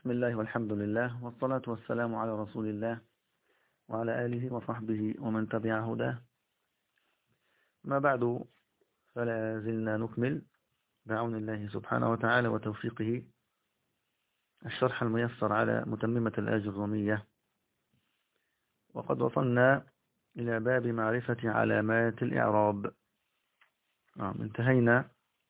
بسم الله والحمد لله والصلاة والسلام على رسول الله وعلى آله وصحبه ومن تبع هداه. ما بعد، فلا زلنا نكمل بعون الله سبحانه وتعالى وتوفيقه الشرح الميسر على متممة الآجرمية، وقد وصلنا إلى باب معرفة علامات الإعراب. انتهينا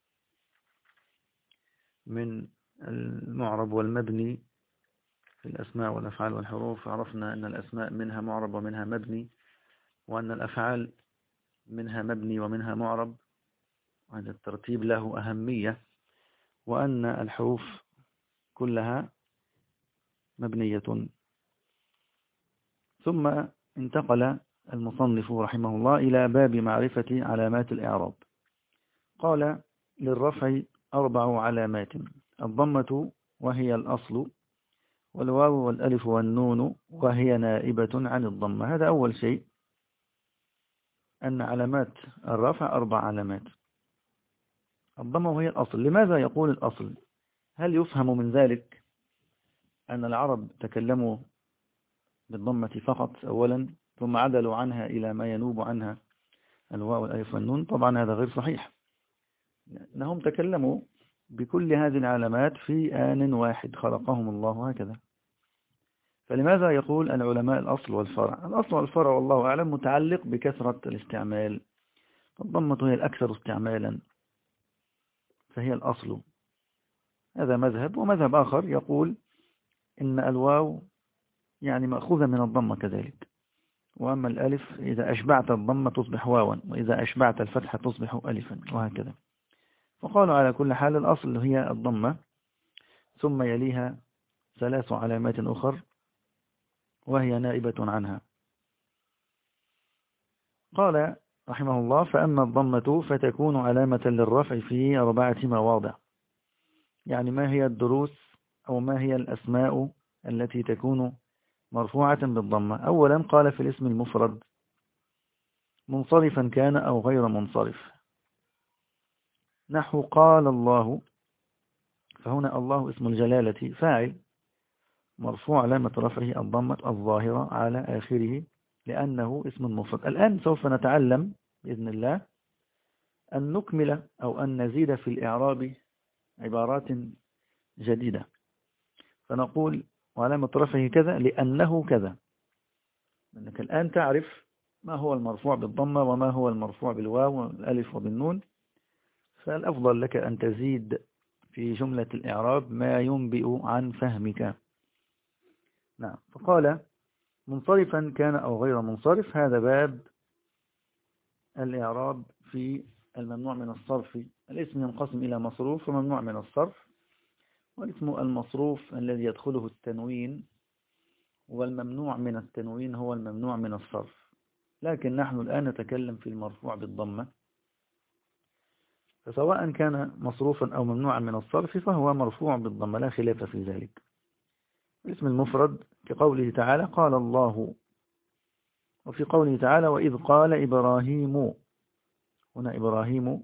من المعرب والمبني في الأسماء والأفعال والحروف. عرفنا أن الأسماء منها معرب ومنها مبني، وأن الأفعال منها مبني ومنها معرب، وهذا الترتيب له أهمية، وأن الحروف كلها مبنية. ثم انتقل المصنف رحمه الله إلى باب معرفة علامات الإعراب. قال: للرفع 4 علامات: الضمة وهي الأصل، والواو والألف والنون وهي نائبة عن الضمة. هذا أول شيء، أن علامات الرفع 4 علامات. الضمة وهي الأصل. لماذا يقول الأصل؟ هل يفهم من ذلك أن العرب تكلموا بالضمة فقط أولا ثم عدلوا عنها إلى ما ينوب عنها الواو والألف والنون؟ طبعا هذا غير صحيح، لأنهم تكلموا بكل هذه العلامات في آن واحد خلقهم الله هكذا. فلماذا يقول العلماء الأصل والفرع؟ الأصل والفرع والله أعلم متعلق بكثرة الاستعمال. الضمة هي الأكثر استعمالا فهي الأصل. هذا مذهب، ومذهب آخر يقول إن الواو يعني مأخوذة من الضمة كذلك، وأما الألف إذا أشبعت الضمة تصبح واوا، وإذا أشبعت الفتحة تصبح ألفا، وهكذا. فقالوا على كل حال الأصل هي الضمة، ثم يليها 3 علامات أخر وهي نائبة عنها. قال رحمه الله: فأما الضمة فتكون علامة للرفع في 4 مواضع. يعني ما هي الدروس أو ما هي الأسماء التي تكون مرفوعة بالضمة؟ أولا قال: في الاسم المفرد منصرفا كان أو غير منصرف، نحو قال الله. فهنا الله اسم الجلالة فاعل مرفوع، علامة رفعه الضمة الظاهرة على آخره لأنه اسم مفرد. الآن سوف نتعلم بإذن الله أن نكمل أو أن نزيد في الإعراب عبارات جديدة، فنقول وعلامة رفعه كذا لأنه كذا. لأنك الآن تعرف ما هو المرفوع بالضمة وما هو المرفوع بالواو والألف وبالنون، فالأفضل لك أن تزيد في جملة الإعراب ما ينبئ عن فهمك. نعم. فقال: منصرفا كان أو غير منصرف. هذا باب الإعراب في الممنوع من الصرف. الاسم ينقسم إلى مصروف وممنوع من الصرف، والاسم المصروف الذي يدخله التنوين، والممنوع من التنوين هو الممنوع من الصرف. لكن نحن الآن نتكلم في المرفوع بالضمة، فسواء كان مصروفا أو ممنوعا من الصرف فهو مرفوع بالضمة، لا خلاف في ذلك. الاسم المفرد كقوله تعالى قال الله، وفي قوله تعالى وإذ قال إبراهيم. هنا إبراهيم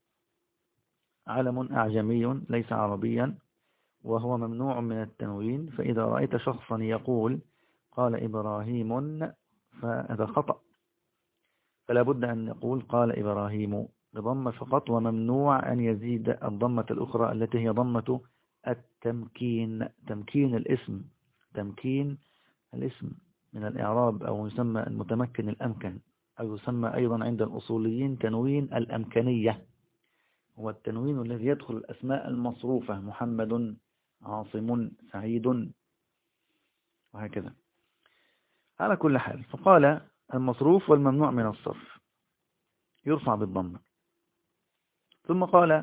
علم أعجمي ليس عربيا، وهو ممنوع من التنوين، فإذا رأيت شخصا يقول قال إبراهيم فهذا خطأ، فلا بد أن نقول قال إبراهيم بضمة فقط، وممنوع أن يزيد الضمة الأخرى التي هي ضمة التمكين. تمكين الاسم، تمكين الاسم من الإعراب، أو يسمى المتمكن الأمكن، أو يسمى أيضا عند الأصوليين تنوين الأمكنية. هو التنوين الذي يدخل الأسماء المصروفة: محمد، عاصم، سعيد، وهكذا. على كل حال، فقال المصروف والممنوع من الصرف يرفع بالضمة. ثم قال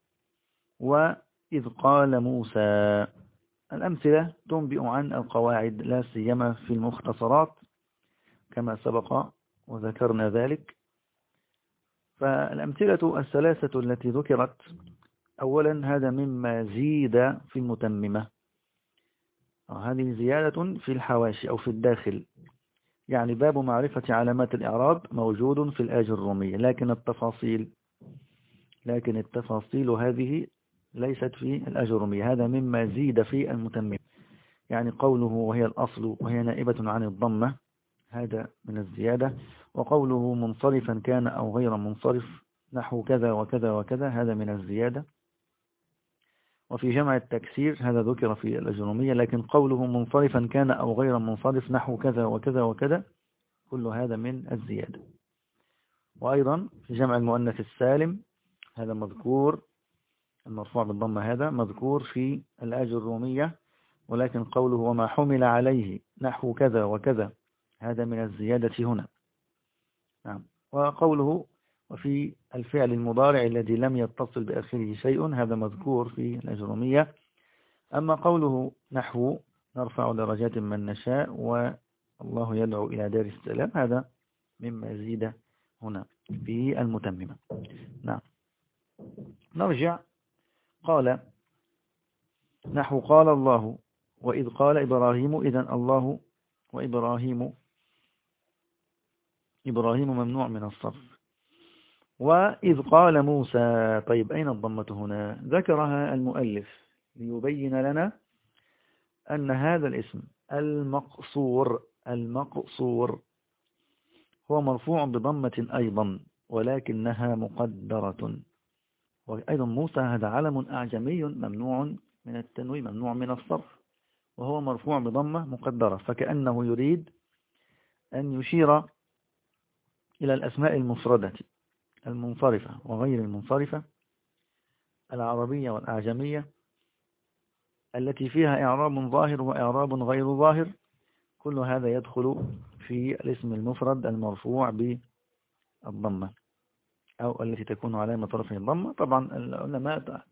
وإذ قال موسى. الأمثلة تنبئ عن القواعد، لا سيما في المختصرات كما سبق وذكرنا ذلك. فالأمثلة الثلاثة التي ذكرت: أولا هذا مما زيد في المتممة، هذه زيادة في الحواشي أو في الداخل. يعني باب معرفة علامات الإعراب موجود في الآجرمية، لكن التفاصيل هذه ليست في الآجرمية. هذا مما زيد في المتممة. يعني قوله وهي الأصل وهي نائبة عن الضمة، هذا من الزيادة. وقوله منصرفا كان أو غير منصرف نحو كذا وكذا وكذا، هذا من الزيادة. وفي جمع التكسير هذا ذكر في الأجرومية، لكن قوله منصرفا كان أو غير منصرف نحو كذا وكذا وكذا، كل هذا من الزيادة. وأيضا في جمع المؤنث السالم هذا مذكور، المرفوع بالضمة هذا مذكور في الأجرومية، ولكن قوله وما حمل عليه نحو كذا وكذا، هذا من الزيادة هنا. نعم. وقوله وفي الفعل المضارع الذي لم يتصل بآخره شيء، هذا مذكور في الأجرومية. أما قوله نحو نرفع درجات من نشاء والله يدعو إلى دار السلام، هذا مما زيد هنا في المتممة. نعم. نرجع. قال نحو قال الله وإذ قال إبراهيم، إذن الله وإبراهيم، إبراهيم ممنوع من الصرف. وإذ قال موسى، طيب أين الضمة هنا؟ ذكرها المؤلف ليبين لنا أن هذا الاسم المقصور هو مرفوع بضمة أيضا، ولكنها مقدرة. وأيضا موسى هذا علم أعجمي ممنوع من التنوين، ممنوع من الصرف، وهو مرفوع بضمة مقدرة، فكأنه يريد أن يشير إلى الأسماء المفردة المنصرفة وغير المنصرفة، العربية والأعجمية، التي فيها إعراب ظاهر وإعراب غير ظاهر، كل هذا يدخل في الاسم المفرد المرفوع بالضمة أو التي تكون علامة رفعه الضمة. طبعا العلماء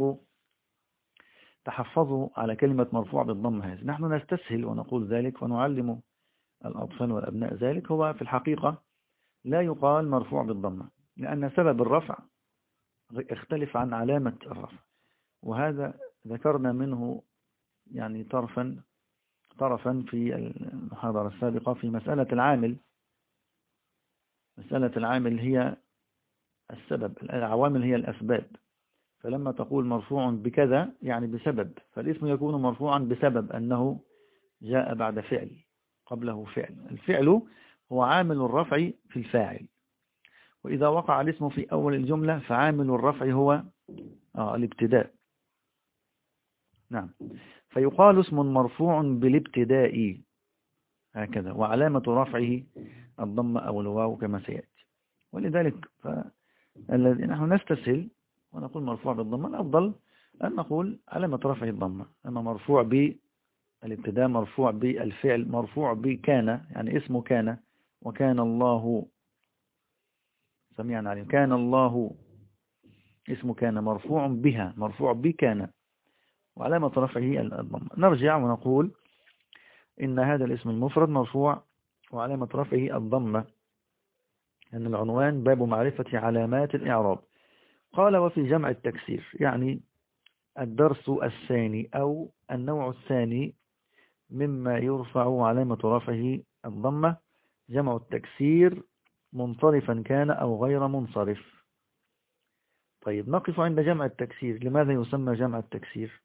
تحفظوا على كلمة مرفوع بالضمة هذه. نحن نستسهل ونقول ذلك ونعلم الأطفال والأبناء ذلك. هو في الحقيقة لا يقال مرفوع بالضمة، لأن سبب الرفع اختلف عن علامة الرفع، وهذا ذكرنا منه يعني طرفا في المحاضرة السابقة في مسألة العامل. مسألة العامل هي السبب، العوامل هي الأسباب. فلما تقول مرفوع بكذا يعني بسبب، فالاسم يكون مرفوعا بسبب أنه جاء بعد فعل، قبله فعل. الفعل هو عامل الرفع في الفاعل، وإذا وقع الاسم في أول الجملة فعامل الرفع هو الابتداء. نعم. فيقال اسم مرفوع بالابتداء هكذا، وعلامة رفعه الضمة أو الواو كما سيأتي. ولذلك نحن نستسهل ونقول مرفوع بالضمة. الأفضل أن نقول علامة رفعه الضمة. أما مرفوع بالابتداء، مرفوع بالفعل، مرفوع بكان، يعني اسمه كان، وكان الله سميعا عليم، كان الله اسمه كان مرفوع بها، مرفوع بكان، وعلامة رفعه الضمة. نرجع ونقول إن هذا الاسم المفرد مرفوع وعلامة رفعه الضمة، أن العنوان باب معرفة علامات الإعراب. قال وفي جمع التكسير، يعني الدرس الثاني أو النوع الثاني مما يرفع علامة رفعه الضمة، جمع التكسير منصرفا كان أو غير منصرف. طيب نقف عند جمع التكسير. لماذا يسمى جمع التكسير؟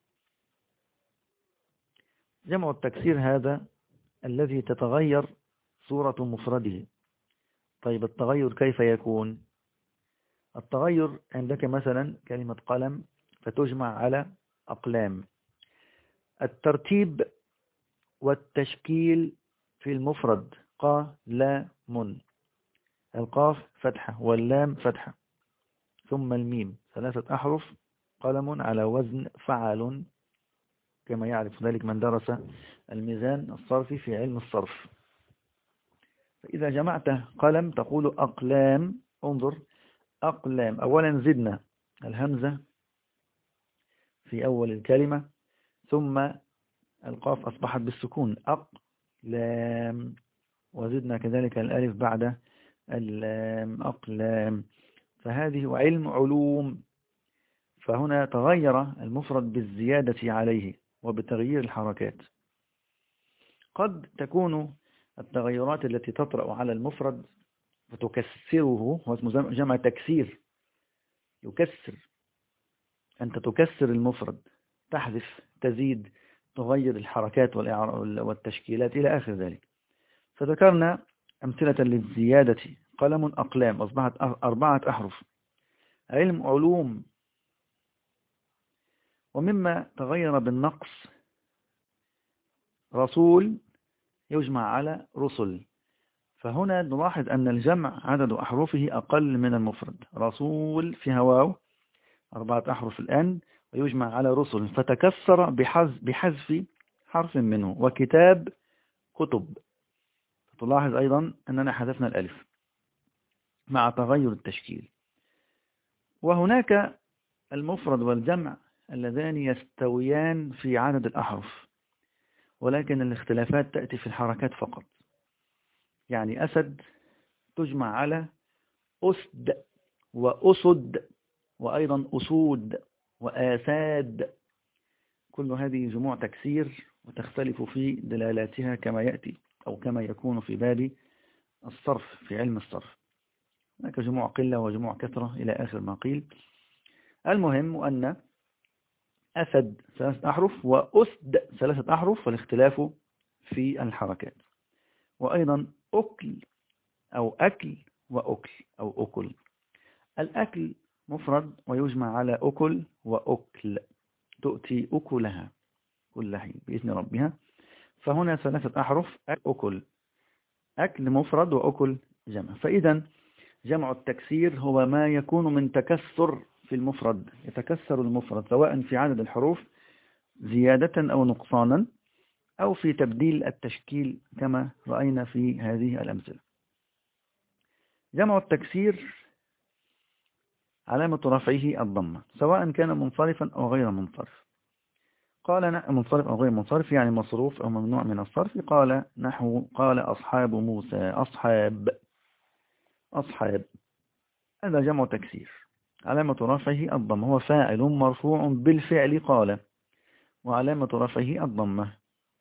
جمع التكسير هذا الذي تتغير صورة مفرده. طيب التغير كيف يكون؟ التغير عندك مثلا كلمة قلم فتجمع على أقلام. الترتيب والتشكيل في المفرد قلم، القاف فتحة واللام فتحة ثم الميم، 3 أحرف، قلم على وزن فعل، كما يعرف ذلك من درس الميزان الصرفي في علم الصرف. فإذا جمعت قلم تقول أقلام. انظر، أقلام، أولا زدنا الهمزة في أول الكلمة، ثم القاف أصبحت بالسكون أقلام، وزدنا كذلك الألف بعد اللام أقلام. فهذه علم علوم. فهنا تغير المفرد بالزيادة عليه وبتغيير الحركات. قد تكون التغيرات التي تطرأ على المفرد فتكسره، هو اسمه جمع تكسير، يكسر، أنت تكسر المفرد، تحذف، تزيد، تغير الحركات والتشكيلات إلى آخر ذلك. فذكرنا أمثلة للزيادة: قلم أقلام أصبحت 4 أحرف. علوم. ومما تغير بالنقص: رسول يجمع على رسل. فهنا نلاحظ أن الجمع عدد أحرفه أقل من المفرد. رسول فيها واو 4 أحرف الآن، ويجمع على رسل فتكسر بحذف حرف منه. وكتاب كتب، تلاحظ أيضا أننا حذفنا الألف مع تغير التشكيل. وهناك المفرد والجمع اللذان يستويان في عدد الأحرف، ولكن الاختلافات تأتي في الحركات فقط. يعني أسد تجمع على أسد وأسد، وأيضا أسود وآساد. كل هذه جموع تكسير وتختلف في دلالاتها كما يأتي أو كما يكون في باب الصرف في علم الصرف. هناك جموع قلة وجموع كثرة إلى آخر ما قيل. المهم أن أسد 3 أحرف وأسد 3 أحرف، والاختلاف في الحركات. وأيضا أكل أو أكل وأكل أو أكل. الأكل مفرد ويجمع على أكل وأكل، تؤتي أكلها كل حين بإذن ربها. فهنا 3 أحرف أكل، أكل مفرد وأكل جمع. فإذا جمع التكسير هو ما يكون من تكسر في المفرد، يتكسر المفرد سواء في عدد الحروف زيادة أو نقصانا، أو في تبديل التشكيل كما رأينا في هذه الأمثلة. جمع التكسير علامة رفعه الضمة سواء كان منصرفا أو غير منصرف. قال منصرف أو غير منصرف يعني مصروف أو ممنوع من الصرف. قال نحو قال أصحاب موسى أصحاب. هذا جمع تكسير علامة رفعه الضمة، هو فاعل مرفوع بالفعل قال، وعلامة رفعه الضمة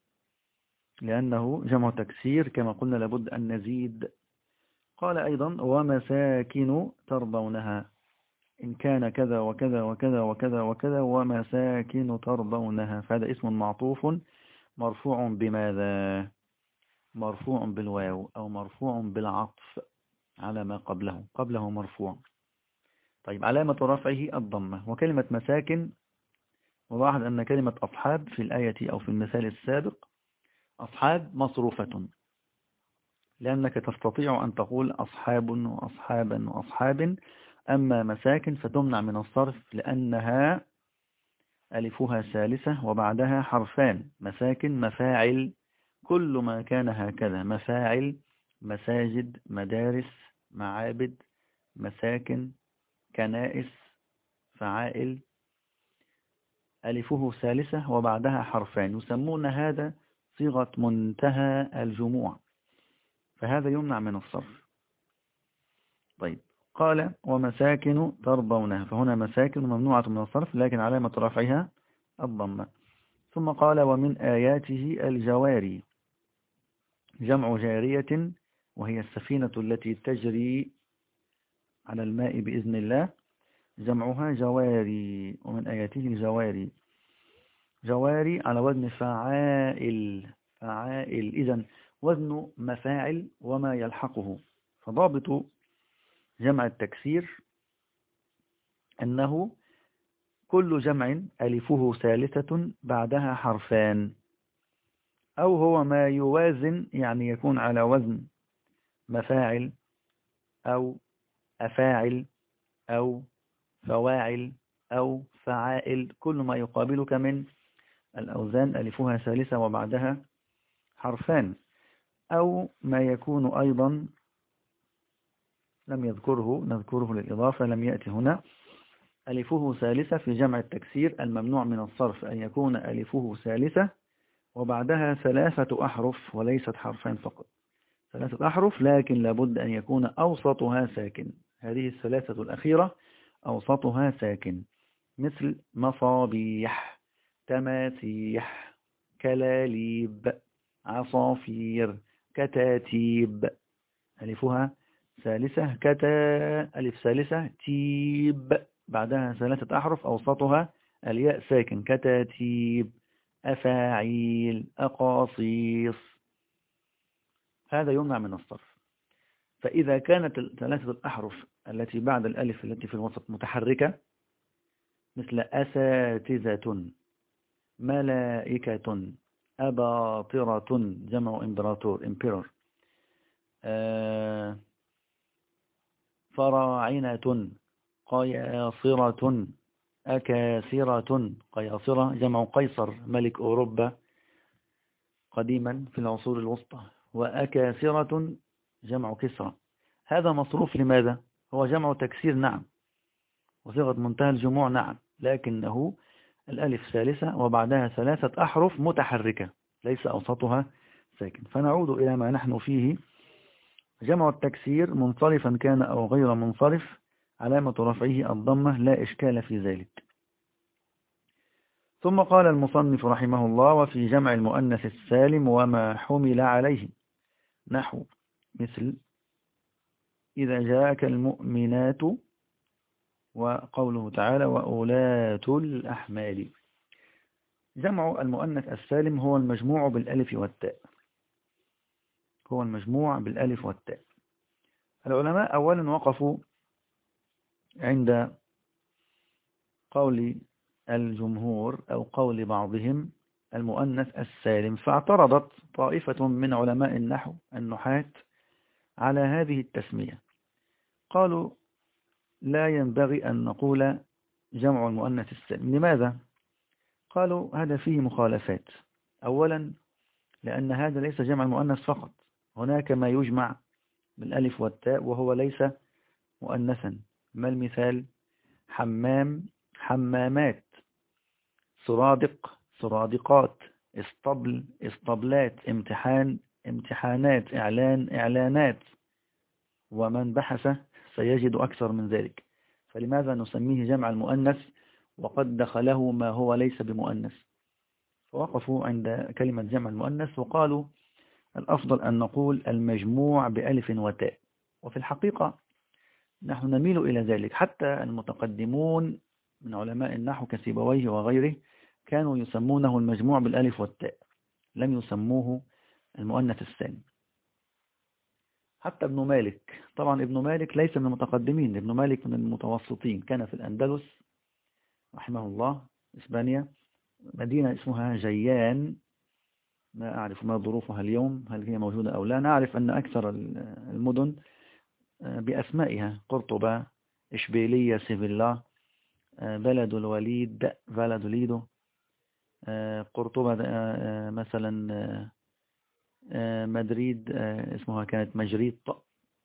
لأنه جمع تكسير كما قلنا لابد أن نزيد. قال أيضا ومساكن ترضونها، إن كان كذا وكذا وكذا وكذا وكذا ومساكن ترضونها، فهذا اسم معطوف مرفوع بماذا؟ مرفوع بالواو أو مرفوع بالعطف على ما قبله مرفوع. طيب علامة رفعه الضمة. وكلمة مساكن، ولاحظ أن كلمة أصحاب في الآية أو في المثال السابق أصحاب مصروفة، لأنك تستطيع أن تقول أصحاب وأصحابا وأصحاب. أما مساكن فتمنع من الصرف لأنها ألفها ثالثة وبعدها حرفان. مساكن مفاعل، كل ما كان هكذا مفاعل، مساجد، مدارس، معابد، مساكن، كنائس، فعائل، ألفه ثالثة وبعدها حرفان، يسمون هذا صيغة منتهى الجموع، فهذا يمنع من الصرف. طيب قال ومساكن ترضونها، فهنا مساكن ممنوعة من الصرف لكن علامة رفعها الضمة. ثم قال ومن آياته الجواري، جمع جارية وهي السفينة التي تجري على الماء بإذن الله، جمعها جواري. ومن آياته الجواري، جواري على وزن فعائل. إذن وزن مفاعل وما يلحقه. فضابط جمع التكسير أنه كل جمع ألفه ثالثة بعدها حرفان، أو هو ما يوازن، يعني يكون على وزن مفاعل أو أفاعل أو فواعل أو فعائل، كل ما يقابلك من الأوزان ألفها ثالثة وبعدها حرفان. أو ما يكون أيضا لم نذكره للإضافة، لم يأتي هنا. ألفه ثالثة في جمع التكسير الممنوع من الصرف أن يكون ألفه ثالثة وبعدها 3 أحرف وليست حرفين فقط، 3 أحرف، لكن لابد أن يكون أوسطها ساكن. هذه 3 الأخيرة أوسطها ساكن، مثل مصابيح، تماسيح، كلاليب، عصافير، كتاتيب. ألفها ثالثة ألف ثالثة تيب، بعدها 3 أحرف أوسطها الياء ساكن، كتاتيب. أفاعيل، أقاصيص، هذا يمنع من الصرف. فإذا كانت ثلاثة الأحرف التي بعد الألف التي في الوسط متحركة مثل أساتذة، ملائكة، أباطرة جمع إمبراطور إمبيرور، فراعنة، قياصرة، أكاسرة، قياصرة جمع قيصر ملك أوروبا قديما في العصور الوسطى، وأكاسرة جمع كسرى. هذا مصروف لماذا؟ هو جمع تكسير نعم، وصيغة منتهى الجموع نعم، لكنه الألف ثالثة وبعدها ثلاثة أحرف متحركة ليس أوسطها ساكن. فنعود إلى ما نحن فيه. جمع التكسير منصرفا كان أو غير منصرف علامة رفعه الضمة لا إشكال في ذلك. ثم قال المصنف رحمه الله: وفي جمع المؤنث السالم وما حمل عليه، نحو مثل إذا جاءك المؤمنات، وقوله تعالى وأولاة الأحمال. جمع المؤنث السالم هو المجموع بالألف والتاء، هو المجموع بالألف والتاء. العلماء أولا وقفوا عند قول الجمهور أو قول بعضهم المؤنث السالم، فاعترضت طائفة من علماء النحو النحاة على هذه التسمية. قالوا لا ينبغي أن نقول جمع المؤنث السالم. لماذا؟ قالوا هذا فيه مخالفات. أولا لأن هذا ليس جمع المؤنث فقط، هناك ما يجمع بالألف والتاء وهو ليس مؤنثا. ما المثال؟ حمام، حمامات، سرادق، سرادقات، اسطبل، اسطبلات، امتحان، امتحانات، إعلان، إعلانات، ومن بحث سيجد أكثر من ذلك. فلماذا نسميه جمع المؤنث وقد دخله ما هو ليس بمؤنث؟ فوقفوا عند كلمة جمع المؤنث وقالوا الأفضل أن نقول المجموع بألف وتاء. وفي الحقيقة نحن نميل إلى ذلك، حتى المتقدمون من علماء النحو كسيبويه وغيره كانوا يسمونه المجموع بالألف والتاء، لم يسموه المؤنث السالم. حتى ابن مالك، طبعا ابن مالك ليس من المتقدمين، ابن مالك من المتوسطين، كان في الأندلس رحمه الله، إسبانيا، مدينة اسمها جيان، ما أعرف ما ظروفها اليوم، هل هي موجودة أو لا. نعرف أن أكثر المدن بأسمائها: قرطبة، إشبيلية، سيفيلا، بلد الوليد، بلد ليدو، قرطبة مثلا، مدريد اسمها كانت مجريط،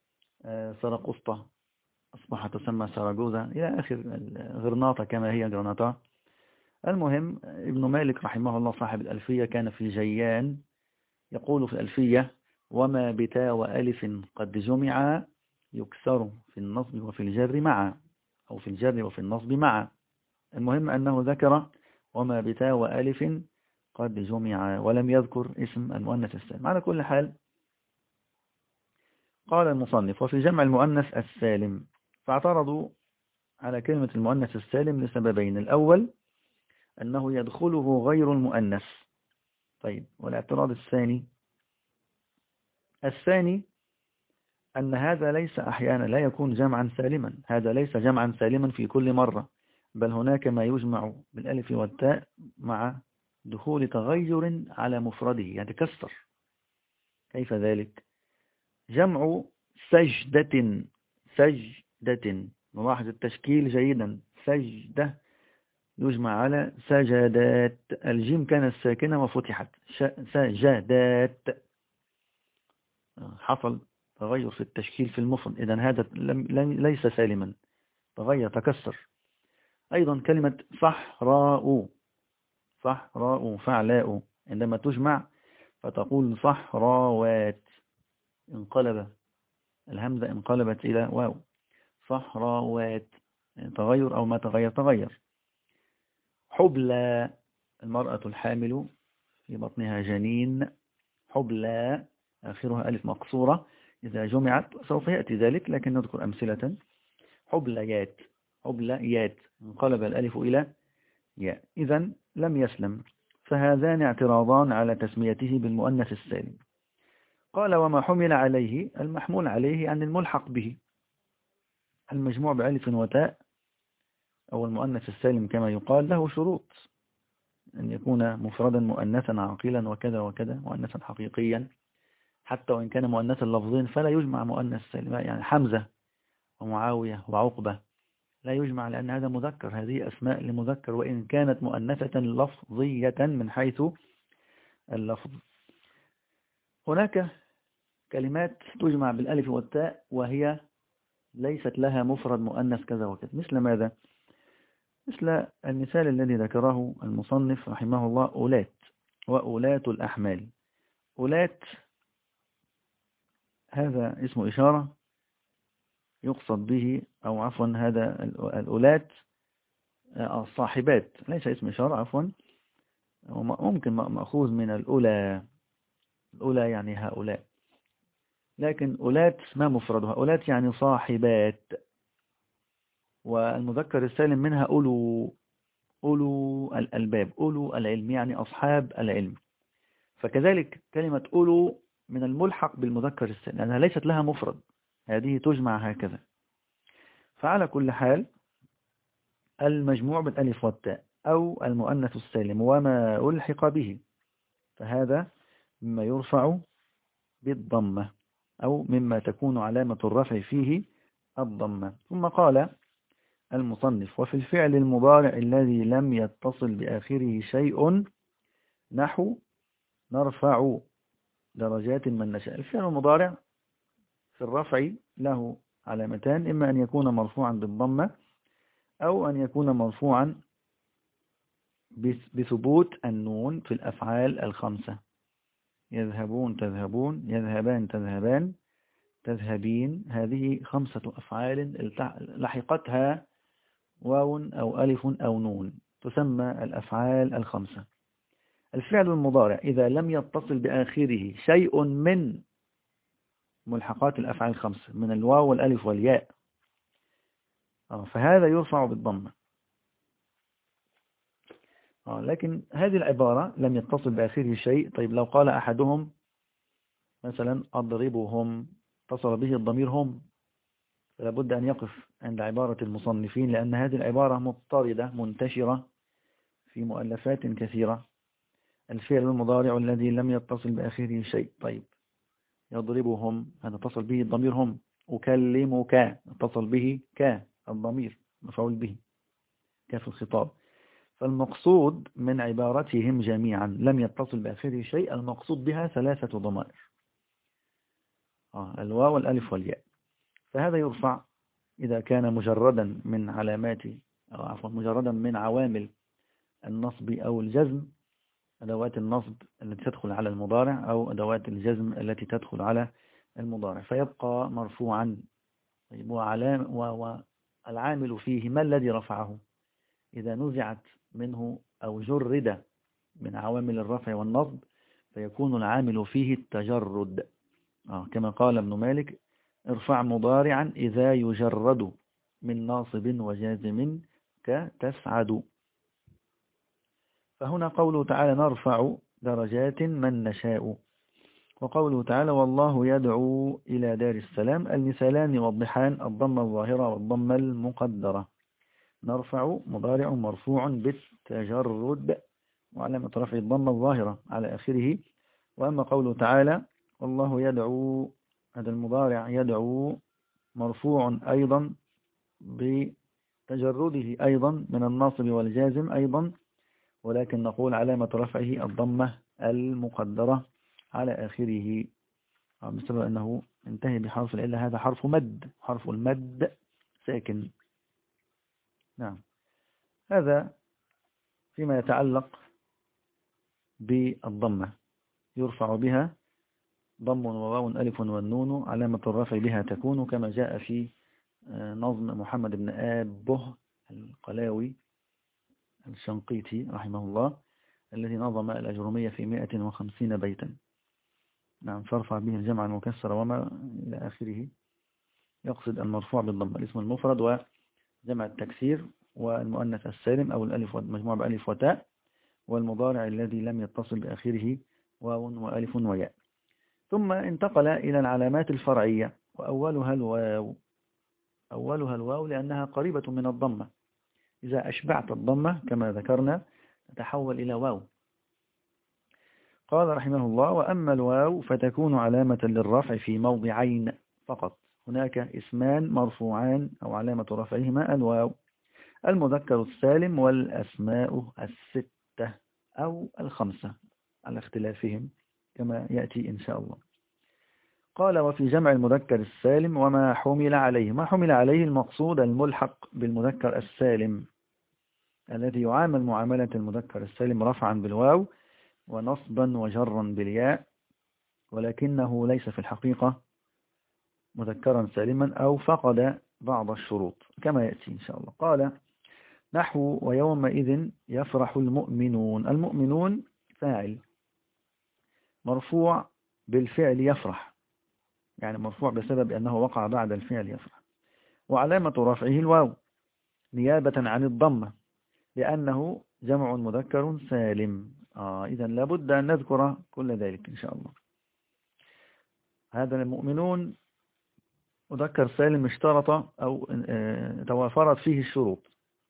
سرقسطة أصبحت تسمى سراغوزا إلى آخر، غرناطة كما هي غرناطة. المهم ابن مالك رحمه الله صاحب الألفية كان في جيان، يقول في الألفية: وما بتاء وألف قد جمع يكسر في النصب وفي الجر معا، أو في الجر وفي النصب معا. المهم أنه ذكر وما بتاء وألف قد جمع ولم يذكر اسم المؤنث السالم. على كل حال قال المصنف: وفي جمع المؤنث السالم، فاعترضوا على كلمة المؤنث السالم لسببين: الأول أنه يدخله غير المؤنث. طيب، والاعتراض الثاني أن هذا ليس أحيانا لا يكون جمعا سالما، هذا ليس جمعا سالما في كل مرة، بل هناك ما يجمع بالألف والتاء مع دخول تغير على مفرده يتكسر. كيف ذلك؟ جمع سجدة، سجدة، نلاحظ التشكيل جيدا، سجدة يجمع على سجدات، الجيم كانت ساكنة وفتحت، سجدات، حصل تغير في التشكيل في المفرد، إذن هذا ليس سالما، تغير تكسر. أيضا كلمة صحراء، صحراء فعلاء، عندما تجمع فتقول صحراوات، انقلب الهمزة، انقلبت إلى واو، صحراوات، تغير أو ما تغير تغير. حبلى، المرأة الحامل في بطنها جنين، حبلى آخرها ألف مقصورة، إذا جمعت سوف يأتي ذلك لكن نذكر أمثلة. حبليات، حبليات، انقلب الألف إلى ياء، إذن لم يسلم. فهذان اعتراضان على تسميته بالمؤنث السالم. قال وما حمل عليه، المحمول عليه عن الملحق به، المجموع بألف وتاء أو المؤنث السالم كما يقال له شروط، أن يكون مفردا مؤنثا عاقلا وكذا وكذا، مؤنثا حقيقيا، حتى وإن كان مؤنثا لفظين فلا يجمع مؤنث سالم. يعني حمزة ومعاوية وعقبة لا يجمع لأن هذا مذكر، هذه أسماء لمذكر وإن كانت مؤنثة لفظية من حيث اللفظ. هناك كلمات تجمع بالألف والتاء وهي ليست لها مفرد مؤنث كذا وكذا، مثل ماذا؟ مثل المثال الذي ذكره المصنف رحمه الله: أولات وأولات الأحمال. أولات هذا اسم إشارة يقصد به، أو عفوا هذا الأولات الصاحبات، ليس اسم إشارة عفوا، ممكن مأخوذ من الأولى، الأولى يعني هؤلاء، لكن أولات ما مفردها؟ أولات يعني صاحبات، والمذكر السالم منها أولو الألباب، أولو العلم يعني أصحاب العلم. فكذلك كلمة أولو من الملحق بالمذكر السالم لأنها ليست لها مفرد، هذه تجمع هكذا. فعلى كل حال المجموع بالألف والتاء أو المؤنث السالم وما ألحق به فهذا مما يرفع بالضمة أو مما تكون علامة الرفع فيه الضمة. ثم قال المصنف: وفي الفعل المضارع الذي لم يتصل بآخره شيء نحو نرفع درجات من نشاء. الفعل المضارع في الرفع له علامتان: إما أن يكون مرفوعا بالضمة أو أن يكون مرفوعا بثبوت النون في الأفعال الخمسة: يذهبون تذهبون، يذهبان تذهبان، تذهبين. هذه خمسة أفعال لحقتها واو أو ألف أو نون تسمى الأفعال الخمسة. الفعل المضارع إذا لم يتصل بآخره شيء من ملحقات الأفعال الخمسة من الواو والألف والياء فهذا يرفع بالضمة. لكن هذه العبارة لم يتصل بآخره شيء. طيب لو قال أحدهم مثلا أضربهم، اتصل به الضمير هم، لابد أن يقف عند عبارة المصنفين لأن هذه العبارة مضطردة منتشرة في مؤلفات كثيرة. الفعل المضارع الذي لم يتصل بآخره شيء، طيب يضربهم هذا اتصل به الضمير هم، أكلمك اتصل به الضمير مفعول به كاف الخطاب. فالمقصود من عبارتهم جميعا لم يتصل بآخره شيء، المقصود بها ثلاثة ضمائر، الواو والألف والياء. فهذا يرفع إذا كان مجردا من علامات أو عفوا مجردا من عوامل النصب أو الجزم، أدوات النصب التي تدخل على المضارع أو أدوات الجزم التي تدخل على المضارع، فيبقى مرفوعا. والعامل فيه ما الذي رفعه؟ إذا نزعت منه أو جرد من عوامل الرفع والنصب فيكون العامل فيه التجرد، كما قال ابن مالك: ارفع مضارعا إذا يجرد من ناصب وجازم كتسعد. فهنا قوله تعالى: نرفع درجات من نشاء، وقوله تعالى: والله يدعو إلى دار السلام، المثالان يوضحان الضمة الظاهرة والضمة المقدرة. نرفع مضارع مرفوع بالتجرد وعلامة رفع الضمة الظاهرة على آخره. وأما قوله تعالى: والله يدعو، هذا المضارع يدعو مرفوع أيضا بتجرده أيضا من الناصب والجازم أيضا، ولكن نقول علامة رفعه الضمة المقدرة على آخره بسبب أنه انتهي بحرف العلة، هذا حرف مد، حرف المد ساكن. نعم، هذا فيما يتعلق بالضمة، يرفع بها ضم وواو ألف والنون، علامة الرفع بها تكون كما جاء في نظم محمد بن آبه القلاوي الشنقيطي رحمه الله الذي نظم الأجرمية في 150 بيتا. نعم، فارفع به الجمع المكسر وما إلى آخره، يقصد المرفوع بالضم الاسم المفرد وجمع التكسير والمؤنث السالم أو الألف مجموع بألف وتاء والمضارع الذي لم يتصل بآخره واو وألف وياء. ثم انتقل إلى العلامات الفرعية، وأولها الواو. أولها الواو لأنها قريبة من الضمة، إذا أشبعت الضمة كما ذكرنا تتحول إلى واو. قال رحمه الله: وأما الواو فتكون علامة للرفع في موضعين فقط. هناك اسمان مرفوعان أو علامة رفعهما الواو: المذكر السالم والأسماء الستة أو الخمسة على اختلافهم كما يأتي إن شاء الله. قال: وفي جمع المذكر السالم وما حمل عليه. ما حمل عليه المقصود الملحق بالمذكر السالم الذي يعامل معاملة المذكر السالم رفعا بالواو ونصبا وجرا بالياء، ولكنه ليس في الحقيقة مذكرا سالما أو فقد بعض الشروط كما يأتي إن شاء الله. قال: نحو ويومئذ يفرح المؤمنون. المؤمنون فاعل مرفوع بالفعل يفرح، يعني مرفوع بسبب أنه وقع بعد الفعل يفرح، وعلامة رفعه الواو نيابة عن الضمة لأنه جمع مذكر سالم. إذن لابد أن نذكر كل ذلك إن شاء الله. هذا المؤمنون مذكر سالم اشترط أو توافرت فيه الشروط.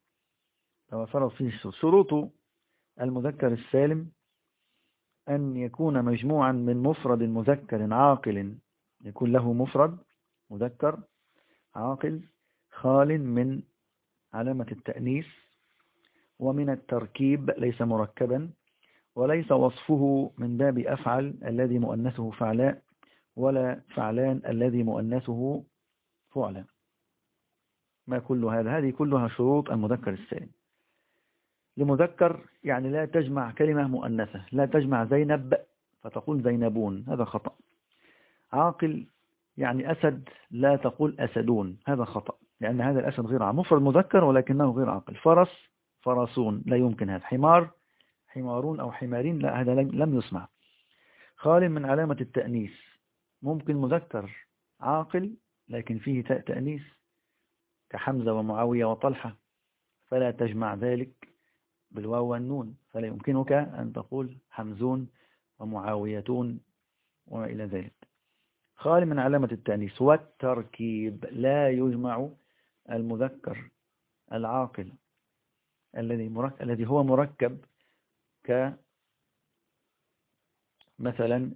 شروط المذكر السالم أن يكون مجموعا من مفرد مذكر عاقل، يكون له مفرد مذكر عاقل خال من علامة التأنيث ومن التركيب، ليس مركبا، وليس وصفه من باب أفعل الذي مؤنثه فعلاء، ولا فعلان الذي مؤنثه فعلا. ما كل هذه كلها شروط المذكر السالم. لمذكر يعني لا تجمع كلمة مؤنثة، لا تجمع زينب فتقول زينبون، هذا خطأ. عاقل يعني أسد لا تقول أسدون، هذا خطأ، لأن هذا الأسد غير عاقل، مفرد مذكر ولكنه غير عاقل. فرس فرسون لا يمكن هذا. حمار حمارون أو حمارين، لا، هذا لم يسمع. خال من علامة التأنيث، ممكن مذكر عاقل لكن فيه تاء تأنيث كحمزة ومعاوية وطلحة، فلا تجمع ذلك بالواو والنون، فلا يمكنك أن تقول حمزون ومعاويتون وما إلى ذلك. خال من علامة التأنيث. والتركيب، لا يجمع المذكر العاقل الذي هو مركب مثلا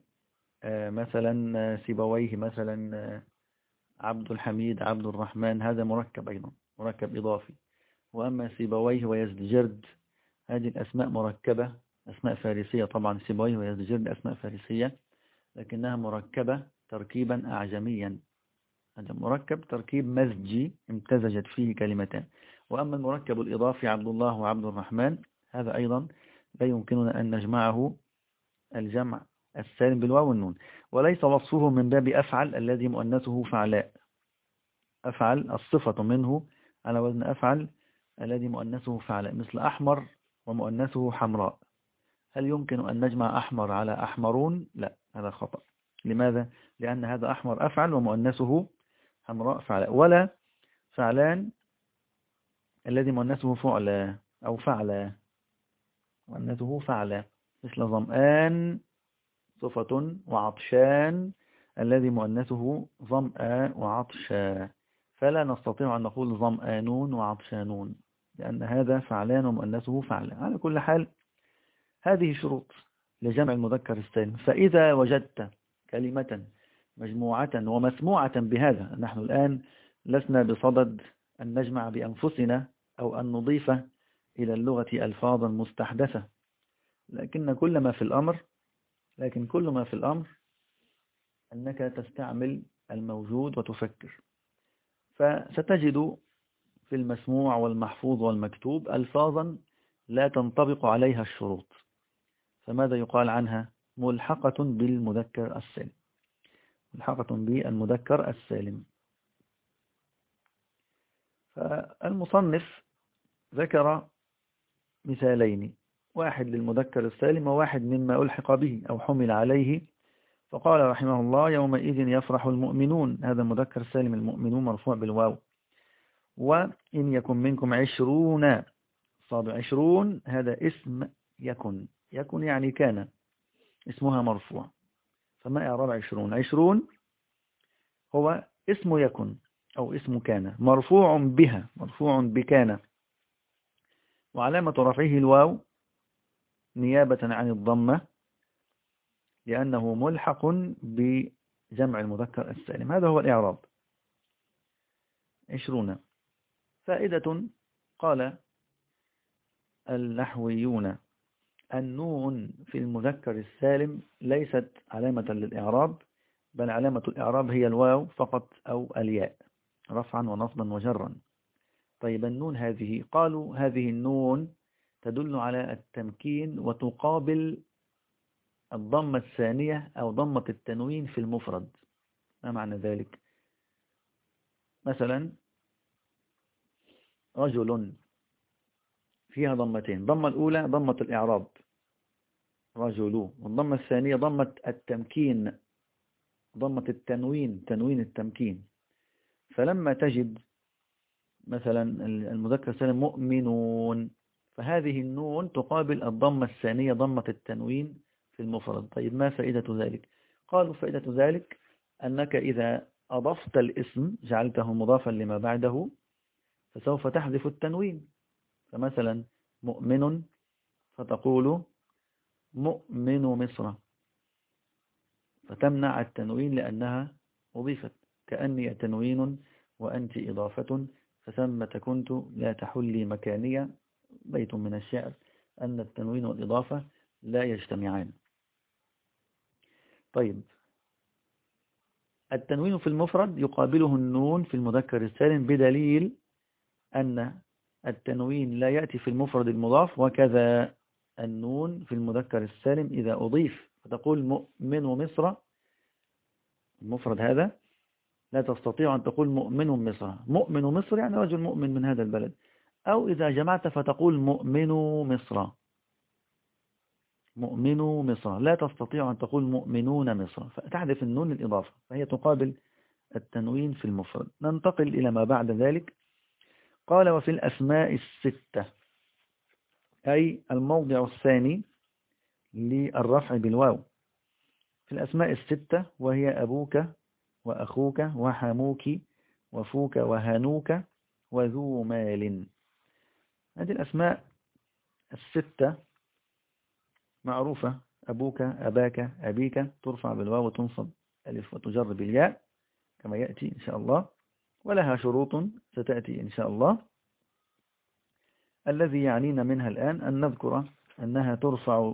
سيبويه، مثلا عبد الحميد، عبد الرحمن، هذا مركب أيضا، مركب إضافي. وأما سيبويه ويزدجرد هذه الأسماء مركبة، أسماء فارسية طبعا. سيبويه ويزدجرد أسماء فارسية لكنها مركبة تركيبا أعجميا، هذا مركب تركيب مزجي امتزجت فيه كلمتان. وأما المركب الإضافي عبد الله وعبد الرحمن هذا أيضا لا يمكننا أن نجمعه الجمع السالم بالواو والنون. وليس وصفه من باب أفعل الذي مؤنثه فعلاء. أفعل الصفة منه على وزن أفعل الذي مؤنثه فعلاء، مثل أحمر ومؤنثه حمراء. هل يمكن أن نجمع أحمر على أحمرون؟ لا، هذا خطأ. لماذا؟ لأن هذا أحمر أفعل ومؤنثه حمراء فعلاء. ولا فعلان الذي مؤنثه فعلا أو فعلا، مؤنثه فعلا، مثل ظمآن صفة وعطشان الذي مؤنثه ظمأ وعطشا، فلا نستطيع أن نقول ظمآنون وعطشانون لأن هذا فعلان ومؤنثه فعلا. على كل حال هذه شروط لجمع المذكر السالم. فإذا وجدت كلمة مجموعة ومسموعة بهذا، نحن الآن لسنا بصدد أن نجمع بأنفسنا أو أن نضيف إلى اللغة ألفاظا مستحدثة، لكن كل ما في الأمر أنك تستعمل الموجود وتفكر. فستجد في المسموع والمحفوظ والمكتوب ألفاظا لا تنطبق عليها الشروط، فماذا يقال عنها؟ ملحقة بالمذكر السالم، ملحقة بالمذكر السالم. فالمصنف ذكر مثالين، واحد للمذكر السالم وواحد مما ألحق به أو حمل عليه. فقال رحمه الله: يومئذ يفرح المؤمنون، هذا مذكر سالم المؤمنون مرفوع بالواو. وإن يكن منكم 20 صاد 20 هذا اسم يكن. يكن يعني كان، اسمها مرفوع. فما إعراب 20؟ 20 هو اسم يكن أو اسم كان مرفوع بها، مرفوع بكان، وعلامة رفعه الواو نيابة عن الضمة لأنه ملحق بجمع المذكر السالم. هذا هو الإعراب. 20. فائدة. قال النحويون النون في المذكر السالم ليست علامة للإعراب، بل علامة الإعراب هي الواو فقط أو الياء رفعا ونصبا وجرا. طيب النون هذه، قالوا هذه النون تدل على التمكين وتقابل الضمة الثانية أو ضمة التنوين في المفرد. ما معنى ذلك؟ مثلا رجل فيها ضمتين، ضمة الأولى ضمة الإعراب رجل، والضمة الثانية ضمة التمكين، ضمة التنوين، تنوين التمكين. فلما تجد مثلا المذكر السالم مؤمنون، فهذه النون تقابل الضمة الثانية ضمة التنوين في المفرد. طيب ما فائدة ذلك؟ قالوا فائدة ذلك أنك إذا أضفت الاسم جعلته مضافا لما بعده فسوف تحذف التنوين. فمثلا مؤمن فتقول مؤمن مصر، فتمنع التنوين لأنها أضيفت، كأني تنوين وأنت إضافة، فثمة كنت لا تحلي مكانية، بيت من الشعر، أن التنوين والإضافة لا يجتمعان. طيب التنوين في المفرد يقابله النون في المذكر السالم، بدليل أن التنوين لا يأتي في المفرد المضاف، وكذا النون في المذكر السالم إذا أضيف فتقول مؤمن مصر، المفرد هذا لا تستطيع أن تقول مؤمن مصر، مؤمن مصر يعني رجل مؤمن من هذا البلد. أو إذا جمعت فتقول مؤمن مصر، مؤمن مصر، لا تستطيع أن تقول مؤمنون مصر، فتحذف النون الإضافة، فهي تقابل التنوين في المفرد. ننتقل إلى ما بعد ذلك. قال وفي الأسماء الستة، أي الموضع الثاني للرفع بالواو في الأسماء الستة، وهي أبوك وأخوك وحموك وفوك وهنوك وذو مال. هذه الأسماء الستة معروفة، أبوك أباك أبيك ترفع بالواو وتنصب ألف وتجر بالياء كما يأتي إن شاء الله، ولها شروط ستأتي إن شاء الله. الذي يعنينا منها الآن أن نذكر أنها ترفع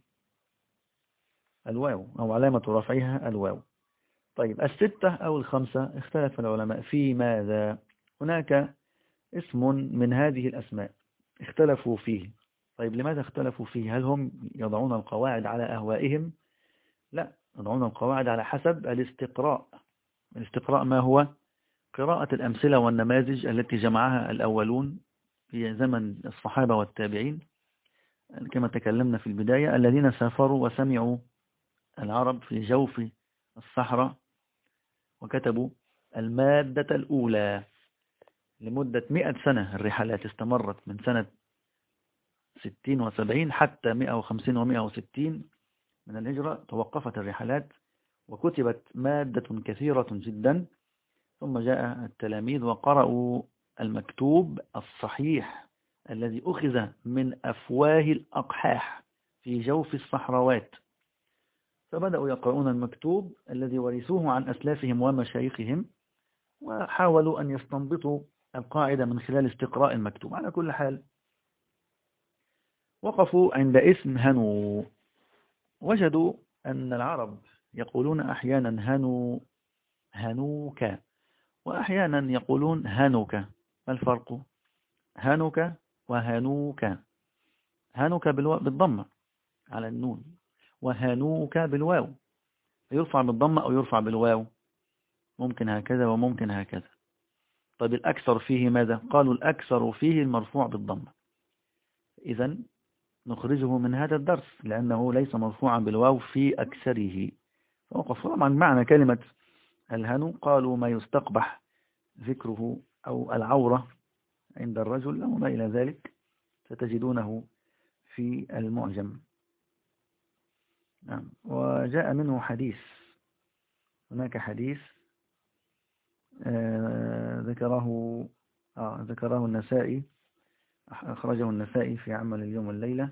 بالواو أو علامة رفعها الواو. طيب الستة أو الخمسة اختلف العلماء في ماذا. هناك اسم من هذه الأسماء اختلفوا فيه. طيب لماذا اختلفوا فيه؟ هل هم يضعون القواعد على أهوائهم؟ لا، يضعون القواعد على حسب الاستقراء. الاستقراء ما هو؟ قراءة الأمثلة والنماذج التي جمعها الأولون في زمن الصحابة والتابعين، كما تكلمنا في البداية، الذين سافروا وسمعوا العرب في جوف الصحراء وكتبوا المادة الأولى لمدة 100 سنة. الرحلات استمرت من سنة 60 و70 حتى 150 و160 من الهجرة، توقفت الرحلات وكتبت مادة كثيرة جدا، ثم جاء التلاميذ وقرأوا المكتوب الصحيح الذي أخذ من أفواه الأقحاح في جوف الصحراوات، فبدأوا يقرؤون المكتوب الذي ورثوه عن أسلافهم ومشايخهم، وحاولوا أن يستنبطوا القاعدة من خلال استقراء المكتوب. على كل حال وقفوا عند اسم هنو، وجدوا أن العرب يقولون أحيانا هنو هنوك، وأحيانا يقولون هنوك. ما الفرق؟ هنوك وهنوك، هنوك بالضمة على النون، وهنوك بالواو، يرفع بالضمة أو يرفع بالواو، ممكن هكذا وممكن هكذا. طيب الأكثر فيه ماذا؟ قالوا الأكثر فيه المرفوع بالضمة. إذن نخرجه من هذا الدرس لأنه ليس مرفوعا بالواو في أكثره. وقف طبعا معنى كلمة الهنو قالوا ما يستقبح ذكره أو العورة عند الرجل أو ما إلى ذلك، ستجدونه في المعجم. نعم. وجاء منه حديث، هناك حديث ذكره النسائي، أخرجه النسائي في عمل اليوم والليلة،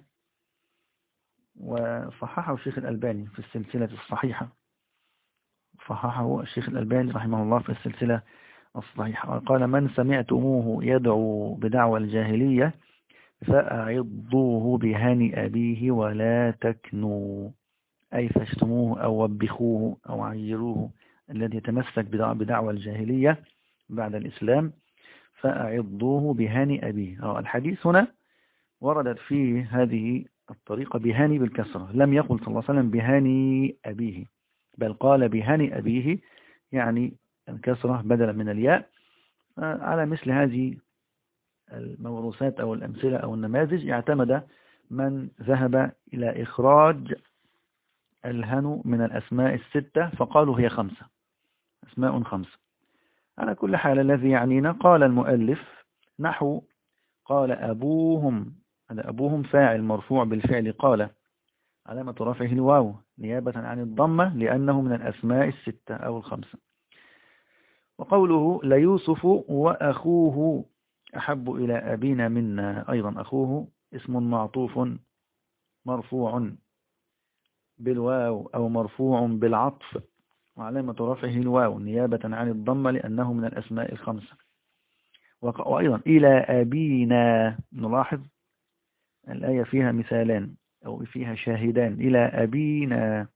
وصححه الشيخ الألباني في السلسلة الصحيحة. صححه الشيخ الألباني رحمه الله في السلسلة الصحيحة. قال: من سمعتموه يدعو بدعوى الجاهلية فأعضوه بهني أبيه ولا تكنوا، أي فاشتموه أو وبخوه أو عيروه الذي يتمسك بدعوى الجاهلية بعد الإسلام، فأعضوه بهني أبيه. الحديث هنا وردت فيه هذه الطريقة بهني بالكسرة، لم يقل صلى الله عليه وسلم بهني أبيه، بل قال بهني أبيه، يعني الكسرة بدلا من الياء. على مثل هذه الموروثات أو الأمثلة أو النماذج اعتمد من ذهب إلى إخراج الهنو من الأسماء الستة، فقالوا هي 5 أسماء 5. على كل حال الذي يعنينا قال المؤلف نحو قال أبوهم، هذا أبوهم فاعل مرفوع بالفعل قال، علامة رفعه الواو نيابة عن الضمة لأنه من الأسماء الستة أو 5. وقوله ليوسف وأخوه أحب إلى أبينا منا، أيضا أخوه اسم معطوف مرفوع بالواو أو مرفوع بالعطف، وعلامة رفعه الواو نيابة عن الضمة لأنه من الأسماء 5. وأيضا إلى أبينا، نلاحظ الآية فيها مثالان أو فيها شاهدان، إلى أبينا،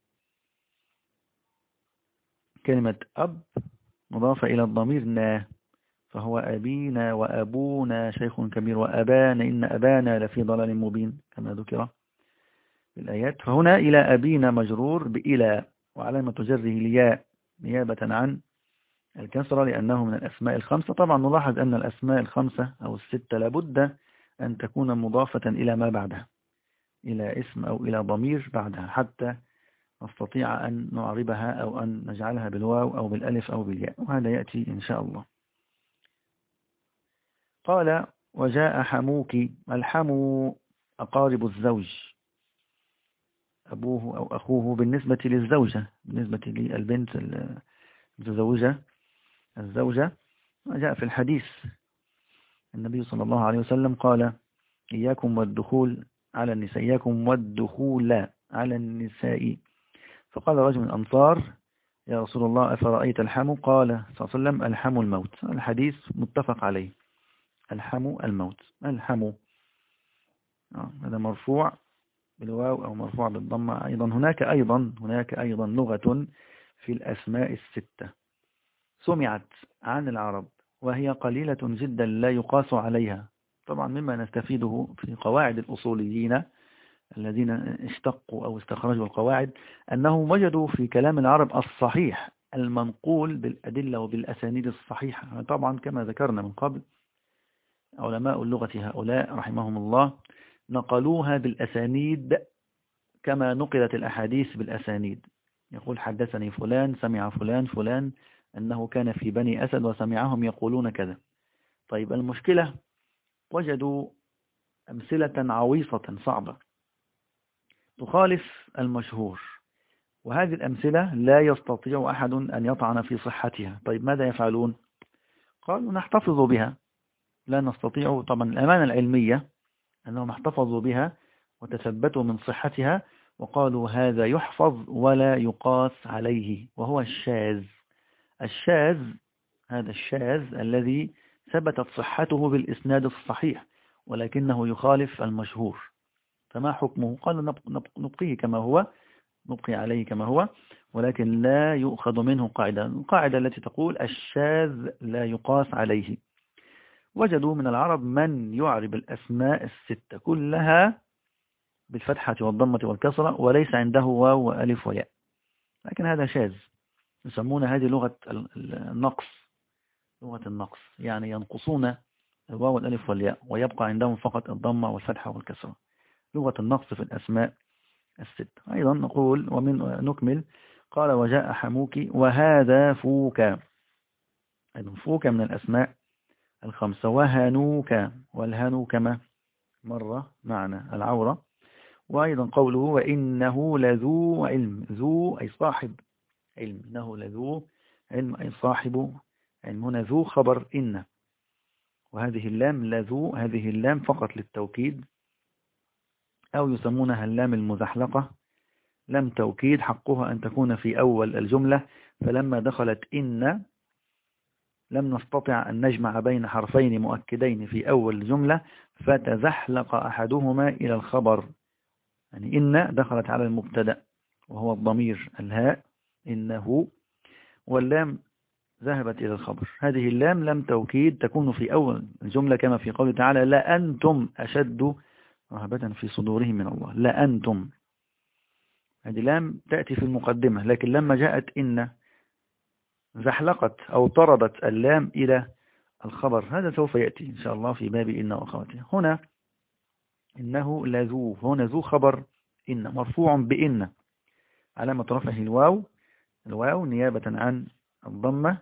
كلمة أب مضافة إلى الضمير نا، فهو أبينا وأبونا شيخ كبير، وأبانا إن أبانا لفي ضلال مبين كما ذكر في الآيات. فهنا إلى أبينا مجرور بإلى، وعلامة جره الياء نيابة عن الكسرة لأنه من الأسماء 5. طبعا نلاحظ أن الأسماء 5 أو 6 لابد أن تكون مضافة إلى ما بعدها، إلى اسم أو إلى ضمير بعدها، حتى نستطيع أن نعربها أو أن نجعلها بالواو أو بالألف أو بالياء، وهذا يأتي إن شاء الله. قال وجاء حموك، الحمو أقارب الزوج، أبوه أو أخوه بالنسبة للزوجة، بالنسبة للبنت المتزوجة الزوجة. جاء في الحديث النبي صلى الله عليه وسلم قال إياكم والدخول على النساء، إياكم والدخول على النساء. فقال رجل من الأنصار يا رسول الله أفرأيت الحمو؟ قال صلى الله عليه وسلم الحمو الموت. الحديث متفق عليه، الحمو الموت. الحمو هذا مرفوع بالواو أو مرفوع بالضمة. أيضا هناك أيضا لغة في الأسماء 6 سمعت عن العرب وهي قليلة جدا لا يقاس عليها. طبعا مما نستفيده في قواعد الأصوليين الذين اشتقوا أو استخرجوا القواعد أنهم وجدوا في كلام العرب الصحيح المنقول بالأدلة وبالأسانيد الصحيحة. طبعا كما ذكرنا من قبل علماء اللغة هؤلاء رحمهم الله نقلوها بالأسانيد كما نقلت الأحاديث بالأسانيد. يقول حدثني فلان سمع فلان أنه كان في بني أسد وسمعهم يقولون كذا. طيب المشكلة وجدوا أمثلة عويصة صعبة تخالف المشهور، وهذه الأمثلة لا يستطيع أحد أن يطعن في صحتها. طيب ماذا يفعلون؟ قالوا نحتفظ بها، لا نستطيع. طبعا الأمانة العلمية أنهم احتفظوا بها وتثبتوا من صحتها، وقالوا هذا يحفظ ولا يقاس عليه، وهو الشاذ. هذا الشاذ الذي ثبتت صحته بالإسناد الصحيح ولكنه يخالف المشهور، فما حكمه؟ قالوا نبقيه كما هو، نبقي عليه كما هو، ولكن لا يؤخذ منه قاعدة، القاعدة التي تقول الشاذ لا يقاس عليه. وجدوا من العرب من يعرب الأسماء 6 كلها بالفتحة والضمة والكسرة وليس عنده واو وألف وياء، لكن هذا شاذ. يسمون هذه لغة النقص، لغة النقص، يعني ينقصون الواو والألف والياء ويبقى عندهم فقط الضمة والفتحة والكسرة، لغة النقص في الأسماء 6. أيضا نقول ومن نكمل قال وجاء حموك وهذا فوك، أيضا فوك من الأسماء 5. وهنوك، والهنو كما مرة معنا العورة، وأيضا قوله وإنه لذو علم، ذو أي صاحب علم، إنه لذو علم أي صاحب علم. هنا ذو خبر إن، وهذه اللام لذو، هذه اللام فقط للتوكيد، أو يسمونها اللام المزحلقة، لم توكيد حقها أن تكون في أول الجملة، فلما دخلت إن لم نستطع أن نجمع بين حرفين مؤكدين في أول الجملة فتزحلق أحدهما إلى الخبر. يعني إن دخلت على المبتدأ وهو الضمير الهاء إنه، واللام ذهبت إلى الخبر. هذه اللام لم توكيد تكون في أول الجملة كما في قوله تعالى لأنتم أشد رهبة في صدورهم من الله. لأنتم، هذه لام تأتي في المقدمة، لكن لما جاءت إن زحلقت أو طردت اللام إلى الخبر. هذا سوف يأتي إن شاء الله في باب إن وأخواتها. هنا إنه لذو، هنا ذو خبر إن مرفوع بإن، علامة رفعه الواو، الواو نيابة عن الضمة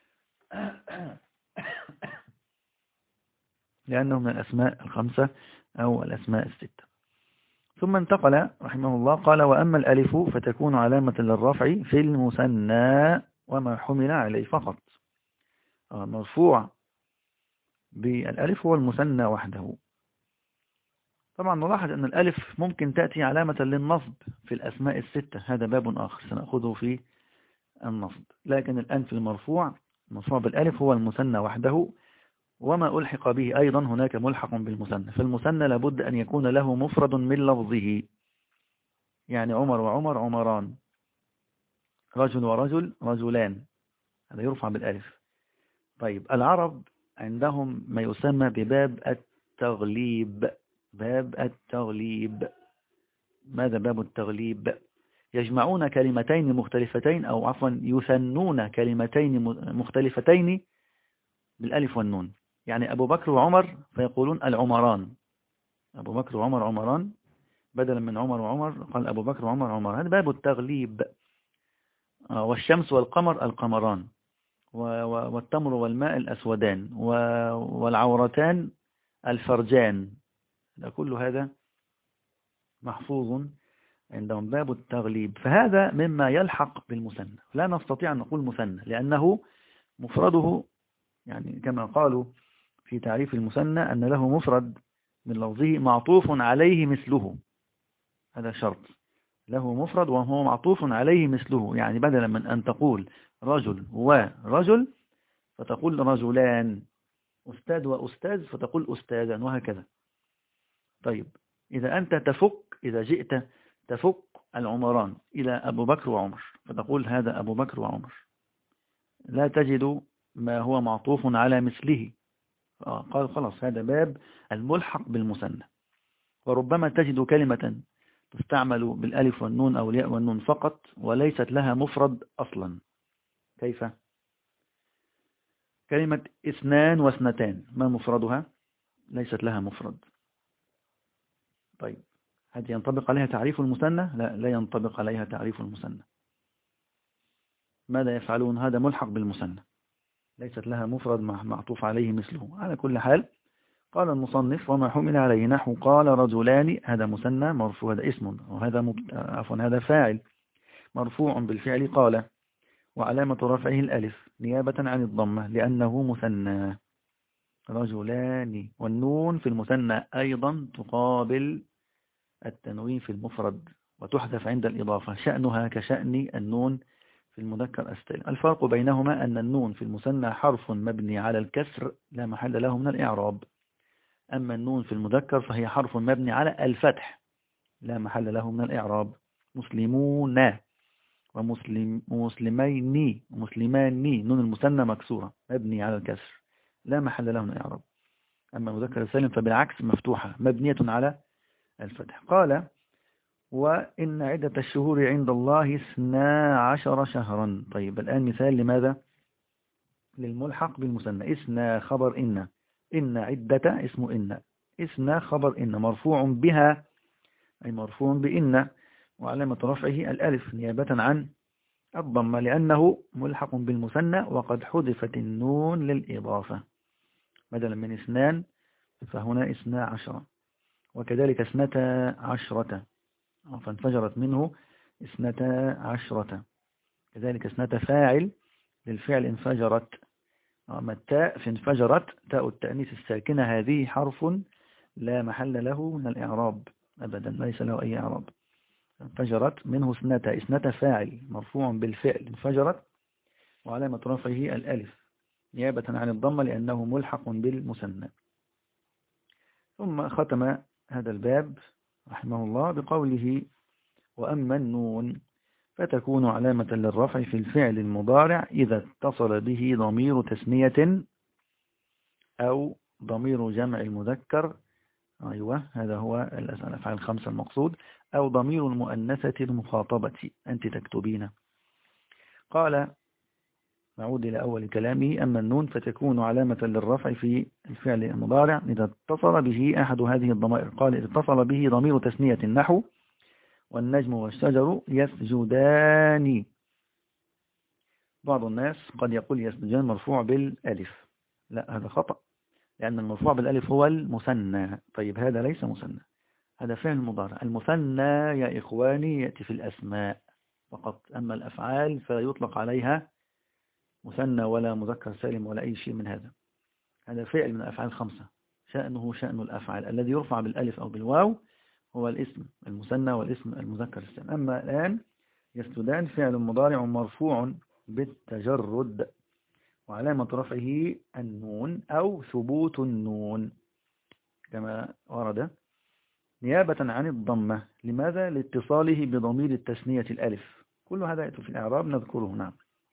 لأنه من الأسماء الخمسة أو الأسماء الستة. ثم انتقل رحمه الله قال وأما الألف فتكون علامة للرفع في المثنى وما حمل عليه فقط. مرفوع بالألف هو المثنى وحده. طبعا نلاحظ أن الألف ممكن تأتي علامة للنصب في الأسماء الستة، هذا باب آخر سنأخذه في النصب، لكن الآن في المرفوع بالألف هو المثنى وحده، وما ألحق به أيضا هناك ملحق بالمثنى. فالمثنى لابد أن يكون له مفرد من لفظه، يعني عمر وعمر عمران، رجل ورجل رجلان، هذا يرفع بالألف. طيب العرب عندهم ما يسمى بباب التغليب. باب التغليب، ماذا باب التغليب؟ يجمعون كلمتين مختلفتين، أو عفوا يثنون كلمتين مختلفتين بالألف والنون. يعني أبو بكر وعمر فيقولون العمران، أبو بكر وعمر عمران، بدلا من عمر وعمر قال أبو بكر وعمر عمر. هذا باب التغليب. والشمس والقمر القمران، والتمر والماء الأسودان، والعورتان الفرجان. كل هذا محفوظ عندهم، باب التغليب. فهذا مما يلحق بالمثنى، لا نستطيع أن نقول مثنى لأنه مفرده، يعني كما قالوا في تعريف المثنى أن له مفرد من لفظه معطوف عليه مثله، هذا شرط، له مفرد وهو معطوف عليه مثله. يعني بدلا من أن تقول رجل ورجل فتقول رجلان، أستاذ وأستاذ فتقول أستاذا، وهكذا. طيب إذا أنت إذا جئت تفك العمران إلى أبو بكر وعمر فتقول هذا أبو بكر وعمر، لا تجد ما هو معطوف على مثله، قال خلاص هذا باب الملحق بالمثنى. وربما تجد كلمة تستعمل بالألف والنون أو الياء والنون فقط وليست لها مفرد أصلا. كيف؟ كلمة اثنان واثنتان، ما مفردها؟ ليست لها مفرد. طيب هذه ينطبق عليها تعريف المثنى؟ لا ينطبق عليها تعريف المثنى. ماذا يفعلون؟ هذا ملحق بالمثنى، ليست لها مفرد معطوف عليه مثله. على كل حال قال المصنف وما حمل عليه نحو قال رجلان، هذا مثنى مرفوع، هذا اسم، وهذا عفوا هذا فاعل مرفوع بالفعل قال، وعلامة رفعه الألف نيابة عن الضمة لأنه مثنى. رجلان، والنون في المثنى أيضا تقابل التنوين في المفرد وتحذف عند الإضافة، شأنها كشأن النون في المذكر السالم. الفرق بينهما أن النون في المثنى حرف مبني على الكسر لا محل له من الإعراب، أما النون في المذكر فهي حرف مبني على الفتح لا محل له من الإعراب. مسلمون ومسلمين ومسلمان، نون المثنى مكسورة مبني على الكسر لا محل له من الإعراب. أما المذكر السالم فبالعكس مفتوحة مبنية على الفتح. قال وإن عدة الشهور عند الله 12 شهرا. طيب الآن مثال لماذا؟ للملحق بالمثنى. إثنى خبر إن عدة اسم إثنى خبر مرفوع بها أي مرفوع بإن، وعلامة رفعه الألف نيابة عن الضمة لأنه ملحق بالمثنى وقد حذفت النون للإضافة، بدلا من اثنان فهنا 12، وكذلك 12. فانفجرت منه 12. كذلك 2 فاعل للفعل انفجرت. أما التاء في انفجرت تاء التأنيث الساكنة هذه حرف لا محل له من الإعراب أبدا، ليس له أي إعراب. انفجرت منه 2 فاعل مرفوع بالفعل انفجرت، وعلامة رفعه الألف نيابة عن الضمة لأنه ملحق بالمثنى. ثم ختم هذا الباب رحمه الله بقوله: وأما النون فتكون علامة للرفع في الفعل المضارع إذا اتصل به ضمير تثنية أو ضمير جمع المذكر. أيوة، هذا هو الأفعال 5 المقصود، أو ضمير المؤنثة المخاطبة أنت تكتبين. قال، نعود إلى أول كلامه: أما النون فتكون علامة للرفع في الفعل المضارع إذا اتصل به أحد هذه الضمائر. قال: إذا اتصل به ضمير تثنية نحو والنجم والشجر يسجدان. بعض الناس قد يقول يسجدان مرفوع بالألف. لا، هذا خطأ، لأن المرفوع بالألف هو المثنى. طيب هذا ليس مثنى، هذا فعل مضارع. المثنى يا إخواني يأتي في الأسماء فقط، أما الأفعال فيطلق عليها مثنى ولا مذكر سالم ولا أي شيء من هذا. هذا فعل من الأفعال 5 شأنه شأن الأفعال. الذي يرفع بالألف أو بالواو هو الاسم المثنى والاسم المذكر السالم. أما الآن يسجدان فعل مضارع مرفوع بالتجرد، وعلامة رفعه النون أو ثبوت النون كما ورد، نيابة عن الضمة. لماذا؟ لاتصاله بضمير التثنية الألف. كل هذا يأتي في الإعراب نذكره. نعم.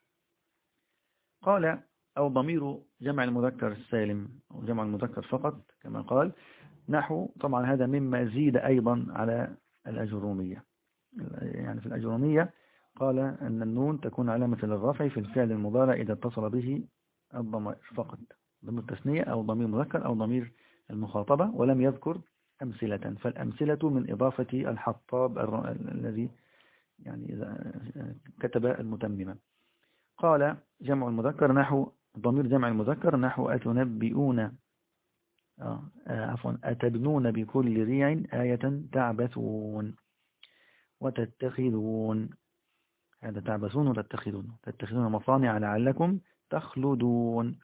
قال: أو ضمير جمع المذكر السالم أو جمع المذكر فقط كما قال. نحو، طبعا هذا مما زيد أيضا على الأجرومية. يعني في الأجرومية قال أن النون تكون علامة للرفع في الفعل المضارع إذا اتصل به الضمائر فقط، ضمير التثنية أو ضمير مذكر أو ضمير المخاطبة، ولم يذكر أمثلة. فالأمثلة من إضافة الحطاب الذي يعني كتب المتممة. قال: جمع المذكر نحو ضمير جمع المذكر نحو أتنبئون أتبنون بكل ريع آية تعبثون وتتخذون. هذا تعبثون وتتخذون، تتخذون مصانع لعلكم تخلدون.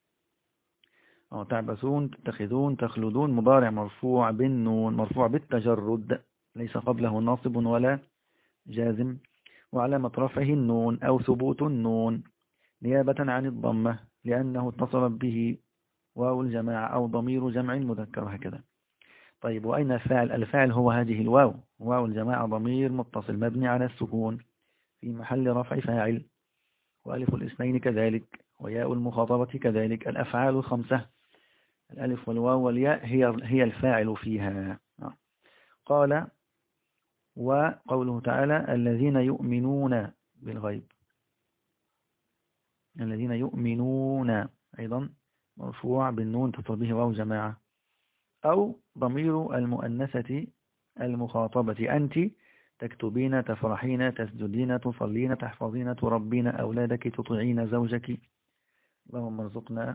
تعبثون تتخذون تخلدون مضارع مرفوع بالنون مرفوع بالتجرد، ليس قبله ناصب ولا جازم، وعلامة رفعه النون أو ثبوت النون نيابة عن الضمة لأنه اتصل به واو الجماعة أو ضمير جمع المذكر هكذا. طيب، وأين الفاعل؟ الفاعل هو هذه الواو، واو الجماعة ضمير متصل مبني على السكون في محل رفع فاعل، وألف الاثنين كذلك، وياء المخاطبة كذلك. الأفعال 5، الألف والواو والياء هي الفاعل فيها. قال: وقوله تعالى: الذين يؤمنون بالغيب. الذين يؤمنون أيضا مرفوع بالنون تتصل به واو جماعة أو ضمير المؤنثة المخاطبة أنت تكتبين تفرحين تسجدين تصلين تحفظين تربين أولادك تطيعين زوجك. اللهم ارزقنا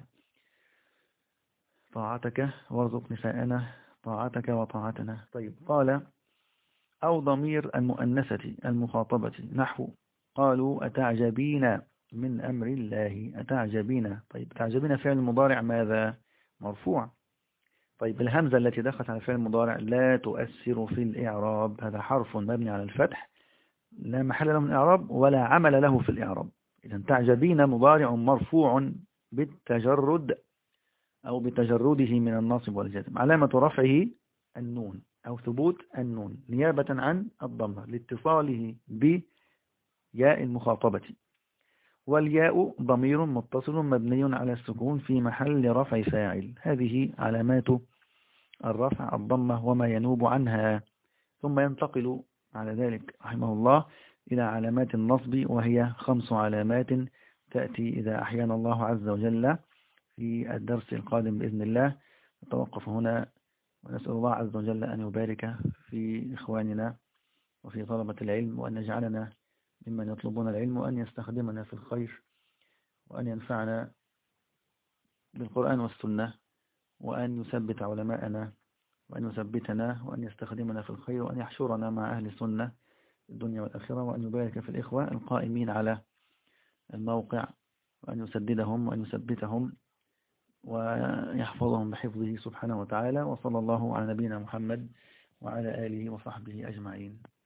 طاعتك وارزق نساءنا طاعتك وطاعتنا. طيب، قال: أو ضمير المؤنثة المخاطبة نحو قالوا أتعجبين من أمر الله. أتعجبين. طيب، تعجبين فعل مضارع ماذا؟ مرفوع. طيب، الهمزة التي دخلت على فعل المضارع لا تؤثر في الإعراب، هذا حرف مبني على الفتح لا محل له من الإعراب ولا عمل له في الإعراب. إذن تعجبين مضارع مرفوع بالتجرد أو بتجرده من الناصب والجازم، علامة رفعه النون أو ثبوت النون نيابة عن الضمة لاتصاله بياء المخاطبة. والياء ضمير متصل مبني على السكون في محل رفع فاعل. هذه علامات الرفع الضمة وما ينوب عنها. ثم ينتقل على ذلك رحمه الله إلى علامات النصب، وهي 5 علامات تأتي إذا أحيانا الله عز وجل في الدرس القادم بإذن الله. نتوقف هنا ونسأل الله عز وجل أن يبارك في إخواننا وفي طلبة العلم، وأن يجعلنا ممن يطلبون العلم، وأن يستخدمنا في الخير، وأن ينفعنا بالقرآن والسنة، وأن يثبت علماءنا وأن يثبتنا وأن يستخدمنا في الخير وأن يحشرنا مع أهل السنة في الدنيا والآخرة، وأن يبارك في الإخوة القائمين على الموقع، وأن يسددهم وأن يثبتهم ويحفظهم بحفظه سبحانه وتعالى. وصلى الله على نبينا محمد وعلى آله وصحبه أجمعين.